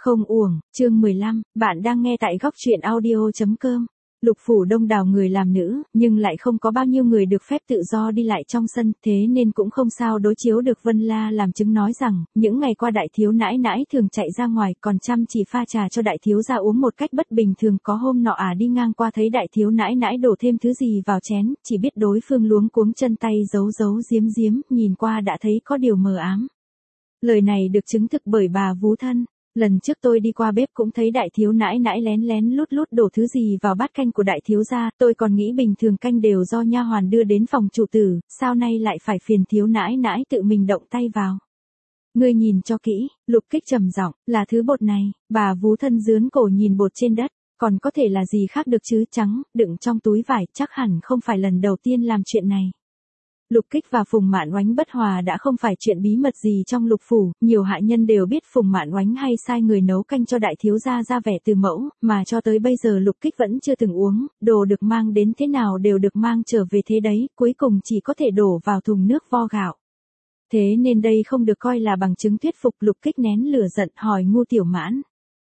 Không uổng, chương 15, bạn đang nghe tại góc truyện audio.com. Lục phủ đông đảo người làm nữ, nhưng lại không có bao nhiêu người được phép tự do đi lại trong sân, thế nên cũng không sao đối chiếu được. Vân La làm chứng nói rằng, những ngày qua đại thiếu nãi nãi thường chạy ra ngoài, còn chăm chỉ pha trà cho đại thiếu gia uống một cách bất bình thường. Có hôm nọ đi ngang qua thấy đại thiếu nãi nãi đổ thêm thứ gì vào chén, chỉ biết đối phương luống cuống chân tay giấu giấu giếm giếm, nhìn qua đã thấy có điều mờ ám. Lời này được chứng thực bởi bà vú thân. Lần trước tôi đi qua bếp cũng thấy đại thiếu nãi nãi lén lén lút lút đổ thứ gì vào bát canh của đại thiếu gia, tôi còn nghĩ bình thường canh đều do nha hoàn đưa đến phòng chủ tử, sao nay lại phải phiền thiếu nãi nãi tự mình động tay vào. Ngươi nhìn cho kỹ, Lục Kích trầm giọng, là thứ bột này. Bà vú thân dướn cổ nhìn bột trên đất, còn có thể là gì khác được chứ, trắng, đựng trong túi vải, chắc hẳn không phải lần đầu tiên làm chuyện này. Lục Kích và Phùng Mạn Oánh bất hòa đã không phải chuyện bí mật gì trong Lục phủ, nhiều hạ nhân đều biết Phùng Mạn Oánh hay sai người nấu canh cho đại thiếu gia ra vẻ từ mẫu, mà cho tới bây giờ Lục Kích vẫn chưa từng uống, đồ được mang đến thế nào đều được mang trở về thế đấy, cuối cùng chỉ có thể đổ vào thùng nước vo gạo. Thế nên đây không được coi là bằng chứng thuyết phục. Lục Kích nén lửa giận hỏi Ngu Tiểu Mãn.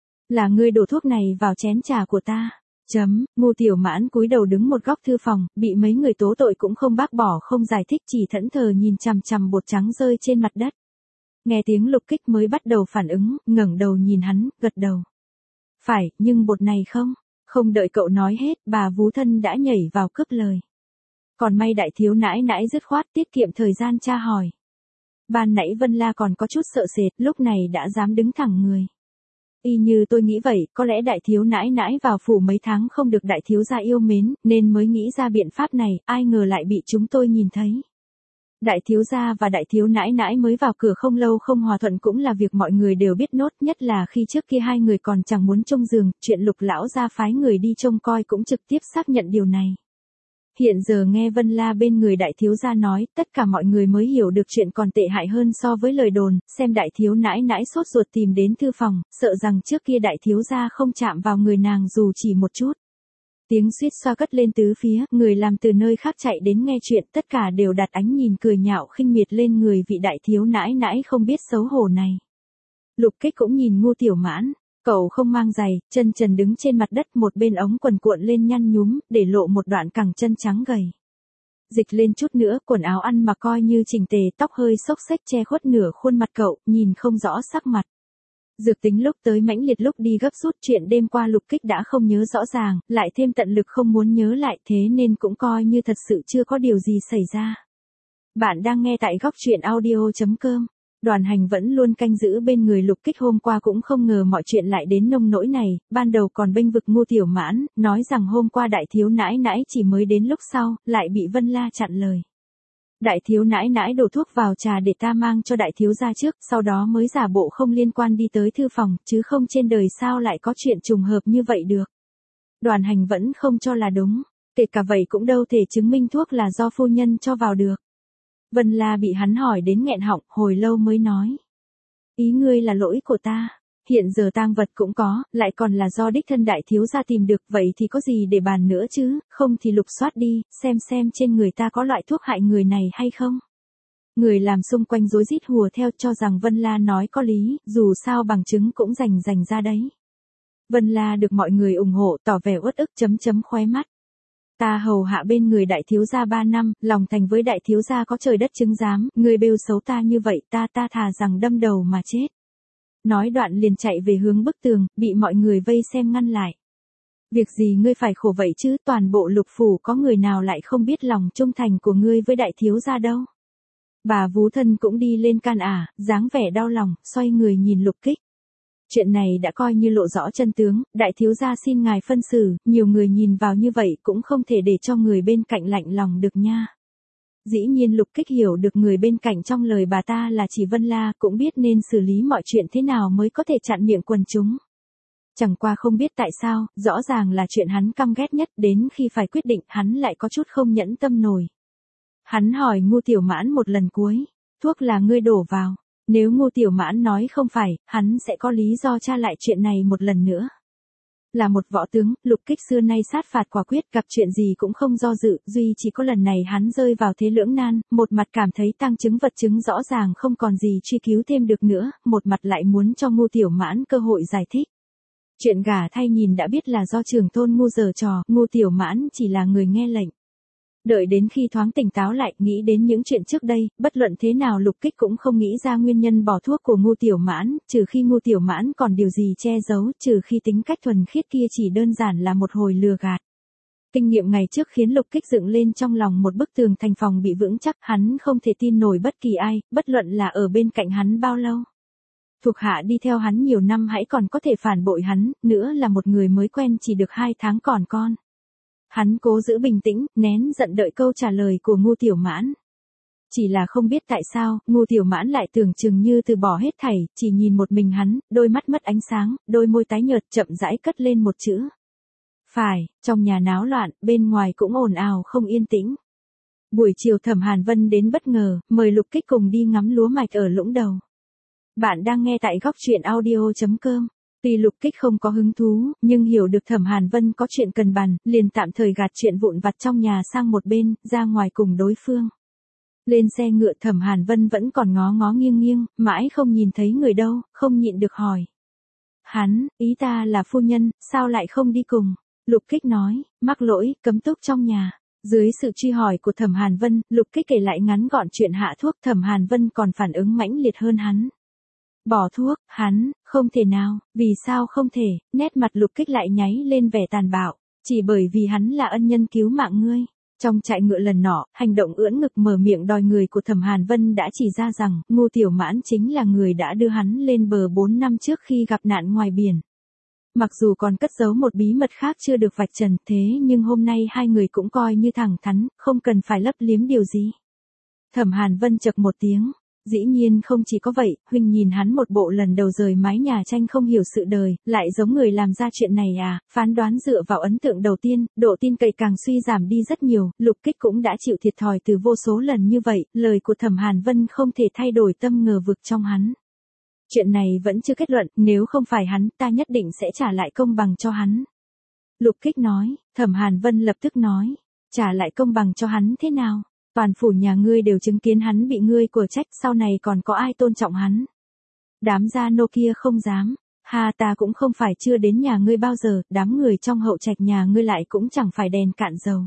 Là ngươi đổ thuốc này vào chén trà của ta. Ngu Tiểu Mãn cúi đầu đứng một góc thư phòng, bị mấy người tố tội cũng không bác bỏ không giải thích, chỉ thẫn thờ nhìn chằm chằm bột trắng rơi trên mặt đất. Nghe tiếng Lục Kích mới bắt đầu phản ứng, ngẩng đầu nhìn hắn, gật đầu. Phải, nhưng bột này không. Không đợi cậu nói hết, bà vú thân đã nhảy vào cướp lời. Còn may đại thiếu nãi nãi dứt khoát tiết kiệm thời gian tra hỏi. Ban nãy Vân La còn có chút sợ sệt, lúc này đã dám đứng thẳng người. Y như tôi nghĩ vậy, có lẽ đại thiếu nãi nãi vào phủ mấy tháng không được đại thiếu gia yêu mến, nên mới nghĩ ra biện pháp này, ai ngờ lại bị chúng tôi nhìn thấy. Đại thiếu gia và đại thiếu nãi nãi mới vào cửa không lâu không hòa thuận cũng là việc mọi người đều biết nốt, nhất là khi trước kia hai người còn chẳng muốn chung giường, chuyện Lục lão gia phái người đi trông coi cũng trực tiếp xác nhận điều này. Hiện giờ nghe Vân La bên người đại thiếu gia nói, tất cả mọi người mới hiểu được chuyện còn tệ hại hơn so với lời đồn, xem đại thiếu nãi nãi sốt ruột tìm đến thư phòng, sợ rằng trước kia đại thiếu gia không chạm vào người nàng dù chỉ một chút. Tiếng suýt xoa cất lên tứ phía, người làm từ nơi khác chạy đến nghe chuyện, tất cả đều đặt ánh nhìn cười nhạo khinh miệt lên người vị đại thiếu nãi nãi không biết xấu hổ này. Lục Kích cũng nhìn Ngu Tiểu Mãn. Cậu không mang giày, chân trần đứng trên mặt đất, một bên ống quần cuộn lên nhăn nhúm, để lộ một đoạn cẳng chân trắng gầy. Dịch lên chút nữa, quần áo ăn mặc coi như chỉnh tề, tóc hơi xốc xếch che khuất nửa khuôn mặt cậu, nhìn không rõ sắc mặt. Dược tính lúc tới mãnh liệt lúc đi gấp rút, chuyện đêm qua Lục Kích đã không nhớ rõ ràng, lại thêm tận lực không muốn nhớ lại, thế nên cũng coi như thật sự chưa có điều gì xảy ra. Bạn đang nghe tại góc truyện audio.com. Đoàn Hành vẫn luôn canh giữ bên người Lục Kích, hôm qua cũng không ngờ mọi chuyện lại đến nông nỗi này, ban đầu còn bênh vực Ngu Tiểu Mãn, nói rằng hôm qua đại thiếu nãi nãi chỉ mới đến lúc sau, lại bị Vân La chặn lời. Đại thiếu nãi nãi đổ thuốc vào trà để ta mang cho đại thiếu gia trước, sau đó mới giả bộ không liên quan đi tới thư phòng, chứ không trên đời sao lại có chuyện trùng hợp như vậy được. Đoàn Hành vẫn không cho là đúng, kể cả vậy cũng đâu thể chứng minh thuốc là do phu nhân cho vào được. Vân La bị hắn hỏi đến nghẹn họng, hồi lâu mới nói. Ý ngươi là lỗi của ta, hiện giờ tang vật cũng có, lại còn là do đích thân đại thiếu gia tìm được, vậy thì có gì để bàn nữa chứ, không thì lục soát đi, xem trên người ta có loại thuốc hại người này hay không. Người làm xung quanh rối rít hùa theo, cho rằng Vân La nói có lý, dù sao bằng chứng cũng rành ra đấy. Vân La được mọi người ủng hộ, tỏ vẻ uất ức khóe mắt. Ta hầu hạ bên người đại thiếu gia 3 năm, lòng thành với đại thiếu gia có trời đất chứng giám, người bêu xấu ta như vậy, ta thà rằng đâm đầu mà chết. Nói đoạn liền chạy về hướng bức tường, bị mọi người vây xem ngăn lại. Việc gì ngươi phải khổ vậy chứ, toàn bộ Lục phủ có người nào lại không biết lòng trung thành của ngươi với đại thiếu gia đâu. Bà vú thân cũng đi lên can dáng vẻ đau lòng, xoay người nhìn Lục Kích. Chuyện này đã coi như lộ rõ chân tướng, đại thiếu gia xin ngài phân xử, nhiều người nhìn vào như vậy cũng không thể để cho người bên cạnh lạnh lòng được nha. Dĩ nhiên Lục Kích hiểu được người bên cạnh trong lời bà ta là chỉ Vân La, cũng biết nên xử lý mọi chuyện thế nào mới có thể chặn miệng quần chúng. Chẳng qua không biết tại sao, rõ ràng là chuyện hắn căm ghét nhất, đến khi phải quyết định hắn lại có chút không nhẫn tâm nổi. Hắn hỏi Ngu Tiểu Mãn một lần cuối, thuốc là ngươi đổ vào. Nếu Ngu Tiểu Mãn nói không phải, hắn sẽ có lý do tra lại chuyện này một lần nữa. Là một võ tướng, Lục Kích xưa nay sát phạt quả quyết, gặp chuyện gì cũng không do dự, duy chỉ có lần này hắn rơi vào thế lưỡng nan, một mặt cảm thấy tang chứng vật chứng rõ ràng không còn gì truy cứu thêm được nữa, một mặt lại muốn cho Ngô Tiểu Mãn cơ hội giải thích. Chuyện gả thay nhìn đã biết là do trưởng thôn ngu giở trò, Ngô Tiểu Mãn chỉ là người nghe lệnh. Đợi đến khi thoáng tỉnh táo lại, nghĩ đến những chuyện trước đây, bất luận thế nào Lục Kích cũng không nghĩ ra nguyên nhân bỏ thuốc của Ngô Tiểu Mãn, trừ khi Ngô Tiểu Mãn còn điều gì che giấu, trừ khi tính cách thuần khiết kia chỉ đơn giản là một hồi lừa gạt. Kinh nghiệm ngày trước khiến Lục Kích dựng lên trong lòng một bức tường thành phòng bị vững chắc, hắn không thể tin nổi bất kỳ ai, bất luận là ở bên cạnh hắn bao lâu. Thuộc hạ đi theo hắn nhiều năm hãy còn có thể phản bội hắn, nữa là một người mới quen chỉ được 2 tháng còn con. Hắn cố giữ bình tĩnh, nén giận đợi câu trả lời của Ngô Tiểu Mãn. Chỉ là không biết tại sao, Ngô Tiểu Mãn lại tưởng chừng như từ bỏ hết thảy, chỉ nhìn một mình hắn, đôi mắt mất ánh sáng, đôi môi tái nhợt chậm rãi cất lên một chữ. Phải, trong nhà náo loạn, bên ngoài cũng ồn ào không yên tĩnh. Buổi chiều Thẩm Hàn Vân đến bất ngờ, mời Lục Kích cùng đi ngắm lúa mạch ở Lũng Đầu. Bạn đang nghe tại góc truyện audio.com. Tuy Lục Kích không có hứng thú, nhưng hiểu được Thẩm Hàn Vân có chuyện cần bàn, liền tạm thời gạt chuyện vụn vặt trong nhà sang một bên, ra ngoài cùng đối phương. Lên xe ngựa Thẩm Hàn Vân vẫn còn ngó ngó nghiêng nghiêng, mãi không nhìn thấy người đâu, không nhịn được hỏi. Hắn, ý ta là phu nhân, sao lại không đi cùng? Lục Kích nói, mắc lỗi, cấm túc trong nhà. Dưới sự truy hỏi của Thẩm Hàn Vân, Lục Kích kể lại ngắn gọn chuyện hạ thuốc, Thẩm Hàn Vân còn phản ứng mãnh liệt hơn hắn. Bỏ thuốc, hắn, không thể nào, vì sao không thể, nét mặt Lục Kích lại nháy lên vẻ tàn bạo, chỉ bởi vì hắn là ân nhân cứu mạng ngươi. Trong trại ngựa lần nọ, hành động ưỡn ngực mở miệng đòi người của Thẩm Hàn Vân đã chỉ ra rằng, Ngô Tiểu Mãn chính là người đã đưa hắn lên bờ 4 năm trước khi gặp nạn ngoài biển. Mặc dù còn cất giấu một bí mật khác chưa được vạch trần, thế nhưng hôm nay hai người cũng coi như thẳng thắn, không cần phải lấp liếm điều gì. Thẩm Hàn Vân chậc một tiếng. Dĩ nhiên không chỉ có vậy, huynh nhìn hắn một bộ lần đầu rời mái nhà tranh không hiểu sự đời, lại giống người làm ra chuyện này à, phán đoán dựa vào ấn tượng đầu tiên, độ tin cậy càng suy giảm đi rất nhiều, Lục Kích cũng đã chịu thiệt thòi từ vô số lần như vậy, lời của Thẩm Hàn Vân không thể thay đổi tâm ngờ vực trong hắn. Chuyện này vẫn chưa kết luận, nếu không phải hắn, ta nhất định sẽ trả lại công bằng cho hắn. Lục Kích nói, Thẩm Hàn Vân lập tức nói, trả lại công bằng cho hắn thế nào? Toàn phủ nhà ngươi đều chứng kiến hắn bị ngươi của trách, sau này còn có ai tôn trọng hắn. Đám gia nô kia không dám, ta cũng không phải chưa đến nhà ngươi bao giờ, đám người trong hậu trạch nhà ngươi lại cũng chẳng phải đèn cạn dầu.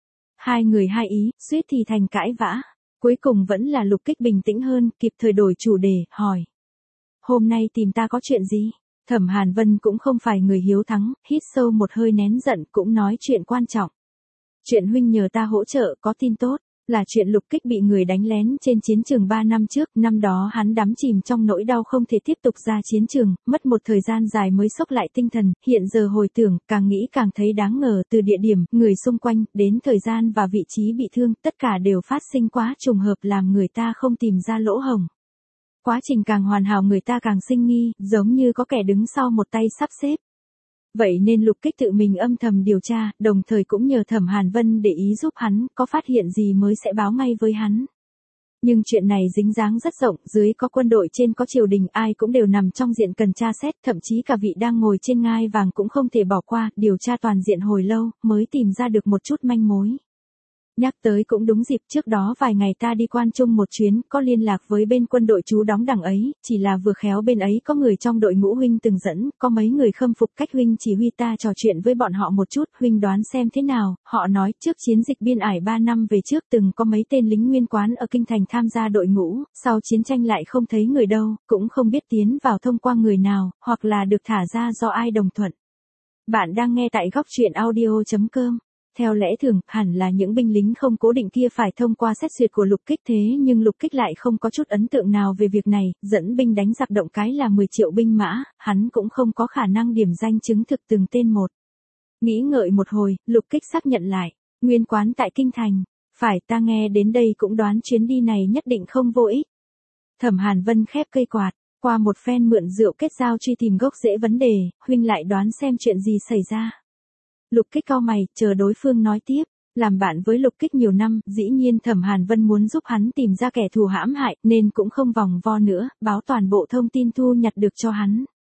Hai người hai ý, suýt thì thành cãi vã. Cuối cùng vẫn là Lục Kích bình tĩnh hơn, kịp thời đổi chủ đề, hỏi. Hôm nay tìm ta có chuyện gì? Thẩm Hàn Vân cũng không phải người hiếu thắng, hít sâu một hơi nén giận cũng nói chuyện quan trọng. Chuyện huynh nhờ ta hỗ trợ có tin tốt. Là chuyện Lục Kích bị người đánh lén trên chiến trường 3 năm trước, năm đó hắn đắm chìm trong nỗi đau không thể tiếp tục ra chiến trường, mất một thời gian dài mới xốc lại tinh thần, hiện giờ hồi tưởng, càng nghĩ càng thấy đáng ngờ, từ địa điểm, người xung quanh, đến thời gian và vị trí bị thương, tất cả đều phát sinh quá trùng hợp làm người ta không tìm ra lỗ hổng. Quá trình càng hoàn hảo người ta càng sinh nghi, giống như có kẻ đứng sau một tay sắp xếp. Vậy nên Lục Kích tự mình âm thầm điều tra, đồng thời cũng nhờ Thẩm Hàn Vân để ý giúp hắn, có phát hiện gì mới sẽ báo ngay với hắn. Nhưng chuyện này dính dáng rất rộng, dưới có quân đội trên có triều đình, ai cũng đều nằm trong diện cần tra xét, thậm chí cả vị đang ngồi trên ngai vàng cũng không thể bỏ qua, điều tra toàn diện hồi lâu, mới tìm ra được một chút manh mối. Nhắc tới cũng đúng dịp, trước đó vài ngày ta đi Quan Trung một chuyến, có liên lạc với bên quân đội trú đóng đằng ấy, chỉ là vừa khéo bên ấy có người trong đội ngũ huynh từng dẫn, có mấy người khâm phục cách huynh chỉ huy, ta trò chuyện với bọn họ một chút, huynh đoán xem thế nào. Họ nói, trước chiến dịch biên ải 3 năm về trước từng có mấy tên lính nguyên quán ở kinh thành tham gia đội ngũ, sau chiến tranh lại không thấy người đâu, cũng không biết tiến vào thông qua người nào, hoặc là được thả ra do ai đồng thuận. Bạn đang nghe tại góc truyện audio.com. Theo lẽ thường, hẳn là những binh lính không cố định kia phải thông qua xét duyệt của Lục Kích, thế nhưng Lục Kích lại không có chút ấn tượng nào về việc này, dẫn binh đánh giặc động cái là 10 triệu binh mã, hắn cũng không có khả năng điểm danh chứng thực từng tên một. Nghĩ ngợi một hồi, Lục Kích xác nhận lại, nguyên quán tại Kinh Thành, phải, ta nghe đến đây cũng đoán chuyến đi này nhất định không vô ích. Thẩm Hàn Vân khép cây quạt, qua một phen mượn rượu kết giao truy tìm gốc rễ vấn đề, huynh lại đoán xem chuyện gì xảy ra. Lục Kích cau mày, chờ đối phương nói tiếp, làm bạn với Lục Kích nhiều năm, dĩ nhiên Thẩm Hàn Vân muốn giúp hắn tìm ra kẻ thù hãm hại, nên cũng không vòng vo nữa, báo toàn bộ thông tin thu nhặt được cho hắn.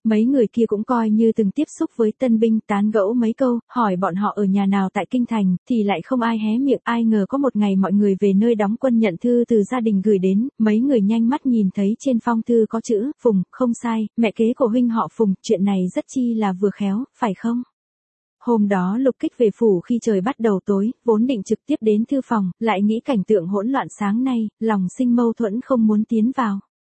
Mấy người kia cũng coi như từng tiếp xúc với tân binh, tán gẫu mấy câu, hỏi bọn họ ở nhà nào tại kinh thành, thì lại không ai hé miệng. Ai ngờ có một ngày mọi người về nơi đóng quân nhận thư từ gia đình gửi đến, mấy người nhanh mắt nhìn thấy trên phong thư có chữ Phùng. Không sai, mẹ kế của huynh họ Phùng, chuyện này rất chi là vừa khéo, phải không? Hôm đó Lục Kích về phủ khi trời bắt đầu tối, vốn định trực tiếp đến thư phòng, lại nghĩ cảnh tượng hỗn loạn sáng nay, lòng sinh mâu thuẫn không muốn tiến vào.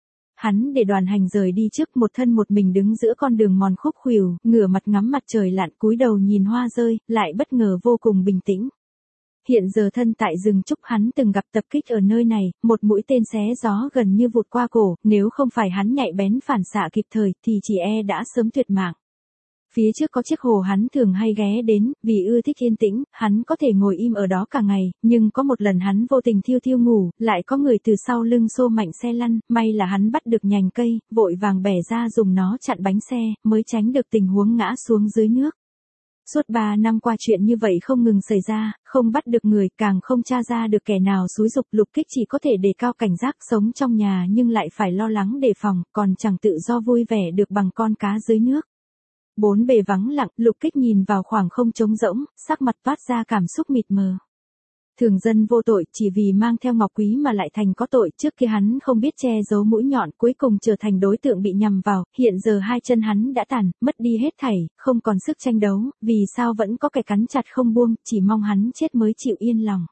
Hắn để đoàn hành rời đi trước, một thân một mình đứng giữa con đường mòn khúc khuỷu, ngửa mặt ngắm mặt trời lặn, cúi đầu nhìn hoa rơi, lại bất ngờ vô cùng bình tĩnh. Hiện giờ thân tại rừng trúc, hắn từng gặp tập kích ở nơi này, một mũi tên xé gió gần như vụt qua cổ, nếu không phải hắn nhạy bén phản xạ kịp thời thì chỉ đã sớm tuyệt mạng. Phía trước có chiếc hồ hắn thường hay ghé đến, vì ưa thích yên tĩnh, hắn có thể ngồi im ở đó cả ngày, nhưng có một lần hắn vô tình thiêu thiêu ngủ, lại có người từ sau lưng xô mạnh xe lăn, may là hắn bắt được nhành cây, vội vàng bẻ ra dùng nó chặn bánh xe, mới tránh được tình huống ngã xuống dưới nước. Suốt 3 năm qua chuyện như vậy không ngừng xảy ra, không bắt được người, càng không tra ra được kẻ nào xúi giục. Lục Kích chỉ có thể đề cao cảnh giác, sống trong nhà nhưng lại phải lo lắng đề phòng, còn chẳng tự do vui vẻ được bằng con cá dưới nước. Bốn bề vắng lặng, Lục Kích nhìn vào khoảng không trống rỗng, sắc mặt toát ra cảm xúc mịt mờ. Thường dân vô tội, chỉ vì mang theo ngọc quý mà lại thành có tội, trước kia hắn không biết che giấu mũi nhọn, cuối cùng trở thành đối tượng bị nhằm vào, hiện giờ hai chân hắn đã tàn, mất đi hết thảy, không còn sức tranh đấu, vì sao vẫn có kẻ cắn chặt không buông, chỉ mong hắn chết mới chịu yên lòng.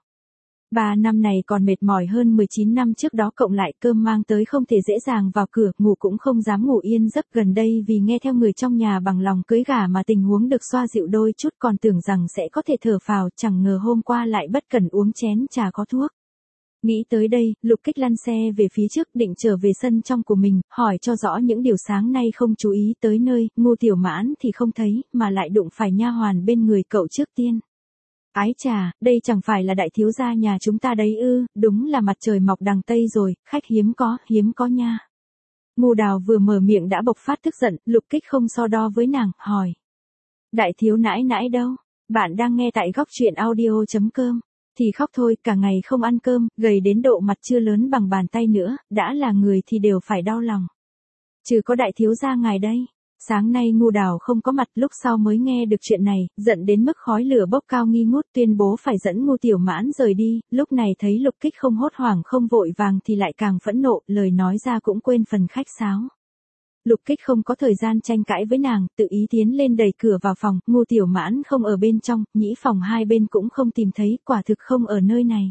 3 năm này còn mệt mỏi hơn 19 năm trước đó cộng lại, cơm mang tới không thể dễ dàng vào cửa, ngủ cũng không dám ngủ yên giấc. Gần đây vì nghe theo người trong nhà bằng lòng cưới gả mà tình huống được xoa dịu đôi chút, còn tưởng rằng sẽ có thể thở phào, chẳng ngờ hôm qua lại bất cẩn uống chén trà có thuốc. Nghĩ tới đây, Lục Kích lăn xe về phía trước, định trở về sân trong của mình, hỏi cho rõ những điều sáng nay không chú ý tới nơi. Ngô Tiểu Mãn thì không thấy, mà lại đụng phải nha hoàn bên người cậu trước tiên. Ái chà, đây chẳng phải là đại thiếu gia nhà chúng ta đấy ư? Đúng là mặt trời mọc đằng Tây rồi, khách hiếm có nha. Ngô Đào vừa mở miệng đã bộc phát tức giận, Lục Kích không so đo với nàng, hỏi. Đại thiếu nãi nãi đâu? Bạn đang nghe tại góc truyện audio.com. Thì khóc thôi, cả ngày không ăn cơm, gầy đến độ mặt chưa lớn bằng bàn tay nữa, đã là người thì đều phải đau lòng. Chứ có đại thiếu gia ngài đây. Sáng nay Ngô Đào không có mặt, lúc sau mới nghe được chuyện này, giận đến mức khói lửa bốc cao nghi ngút, tuyên bố phải dẫn Ngô Tiểu Mãn rời đi. Lúc này thấy Lục Kích không hốt hoảng không vội vàng thì lại càng phẫn nộ, lời nói ra cũng quên phần khách sáo. Lục Kích không có thời gian tranh cãi với nàng, tự ý tiến lên đẩy cửa vào phòng. Ngô Tiểu Mãn không ở bên trong, nhĩ phòng hai bên cũng không tìm thấy, quả thực không ở nơi này.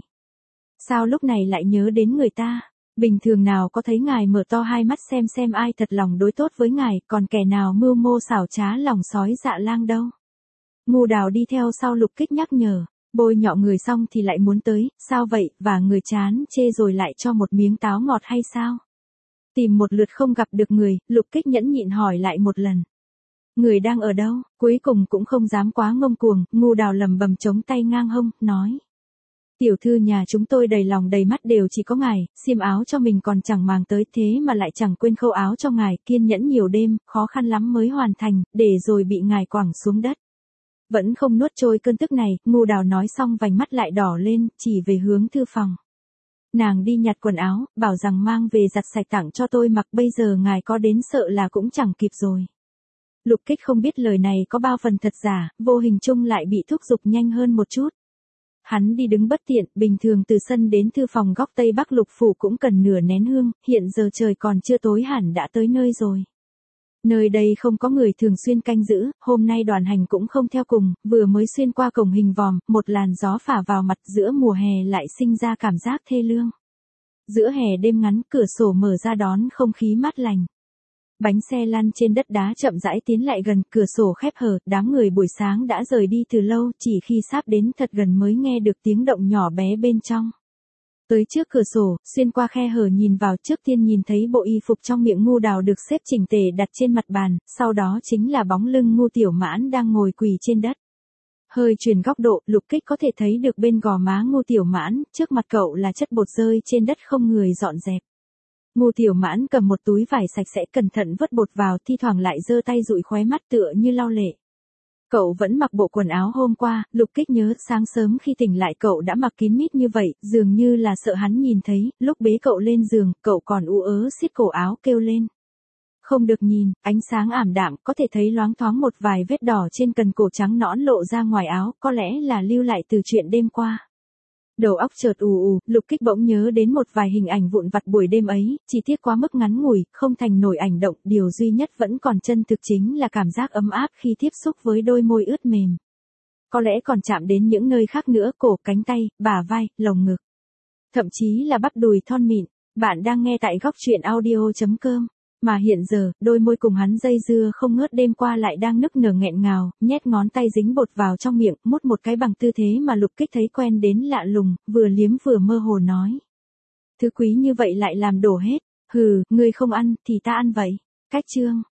Sao lúc này lại nhớ đến người ta? Bình thường nào có thấy ngài mở to hai mắt xem ai thật lòng đối tốt với ngài, còn kẻ nào mưu mô xảo trá lòng sói dạ lang đâu. Ngô Đào đi theo sau Lục Kích nhắc nhở, bôi nhọ người xong thì lại muốn tới, sao vậy, và người chán chê rồi lại cho một miếng táo ngọt hay sao? Tìm một lượt không gặp được người, Lục Kích nhẫn nhịn hỏi lại một lần. Người đang ở đâu? Cuối cùng cũng không dám quá ngông cuồng, Ngô Đào lầm bầm chống tay ngang hông, nói. Tiểu thư nhà chúng tôi đầy lòng đầy mắt đều chỉ có ngài, xiêm áo cho mình còn chẳng màng tới, thế mà lại chẳng quên khâu áo cho ngài, kiên nhẫn nhiều đêm, khó khăn lắm mới hoàn thành, để rồi bị ngài quẳng xuống đất. Vẫn không nuốt trôi cơn tức này, Ngô Đào nói xong vành mắt lại đỏ lên, chỉ về hướng thư phòng. Nàng đi nhặt quần áo, bảo rằng mang về giặt sạch tặng cho tôi mặc, bây giờ ngài có đến sợ là cũng chẳng kịp rồi. Lục Kích không biết lời này có bao phần thật giả, vô hình chung lại bị thúc giục nhanh hơn một chút. Hắn đi đứng bất tiện, bình thường từ sân đến thư phòng góc Tây Bắc Lục phủ cũng cần nửa nén hương, hiện giờ trời còn chưa tối hẳn đã tới nơi rồi. Nơi đây không có người thường xuyên canh giữ, hôm nay đoàn hành cũng không theo cùng, vừa mới xuyên qua cổng hình vòm, một làn gió phả vào mặt, giữa mùa hè lại sinh ra cảm giác thê lương. Giữa hè đêm ngắn, cửa sổ mở ra đón không khí mát lành. Bánh xe lăn trên đất đá chậm rãi tiến lại gần, cửa sổ khép hờ, đám người buổi sáng đã rời đi từ lâu, chỉ khi sắp đến thật gần mới nghe được tiếng động nhỏ bé bên trong. Tới trước cửa sổ, xuyên qua khe hở nhìn vào, trước tiên nhìn thấy bộ y phục trong miệng Ngô Đào được xếp chỉnh tề đặt trên mặt bàn, sau đó chính là bóng lưng Ngô Tiểu Mãn đang ngồi quỳ trên đất. Hơi chuyển góc độ, Lục Kích có thể thấy được bên gò má Ngô Tiểu Mãn, trước mặt cậu là chất bột rơi trên đất không người dọn dẹp. Ngô Tiểu Mãn cầm một túi vải sạch sẽ cẩn thận vớt bột vào, thi thoảng lại giơ tay dụi khóe mắt tựa như lau lệ. Cậu vẫn mặc bộ quần áo hôm qua, Lục Kích nhớ sáng sớm khi tỉnh lại cậu đã mặc kín mít như vậy, dường như là sợ hắn nhìn thấy, lúc bế cậu lên giường, cậu còn ú ớ siết cổ áo kêu lên. Không được nhìn, ánh sáng ảm đạm, có thể thấy loáng thoáng một vài vết đỏ trên cần cổ trắng nõn lộ ra ngoài áo, có lẽ là lưu lại từ chuyện đêm qua. Đầu óc chợt ù ù, Lục Kích bỗng nhớ đến một vài hình ảnh vụn vặt buổi đêm ấy, chỉ tiếc quá mức ngắn ngủi, không thành nổi ảnh động, điều duy nhất vẫn còn chân thực chính là cảm giác ấm áp khi tiếp xúc với đôi môi ướt mềm. Có lẽ còn chạm đến những nơi khác nữa, cổ, cánh tay, bả vai, lồng ngực. Thậm chí là bắp đùi thon mịn. Bạn đang nghe tại góc truyện audio.com. Mà hiện giờ, đôi môi cùng hắn dây dưa không ngớt đêm qua lại đang nức nở nghẹn ngào, nhét ngón tay dính bột vào trong miệng, mút một cái bằng tư thế mà Lục Kích thấy quen đến lạ lùng, vừa liếm vừa mơ hồ nói. Thứ quý như vậy lại làm đổ hết. Hừ, ngươi không ăn, thì ta ăn vậy. Cách chương.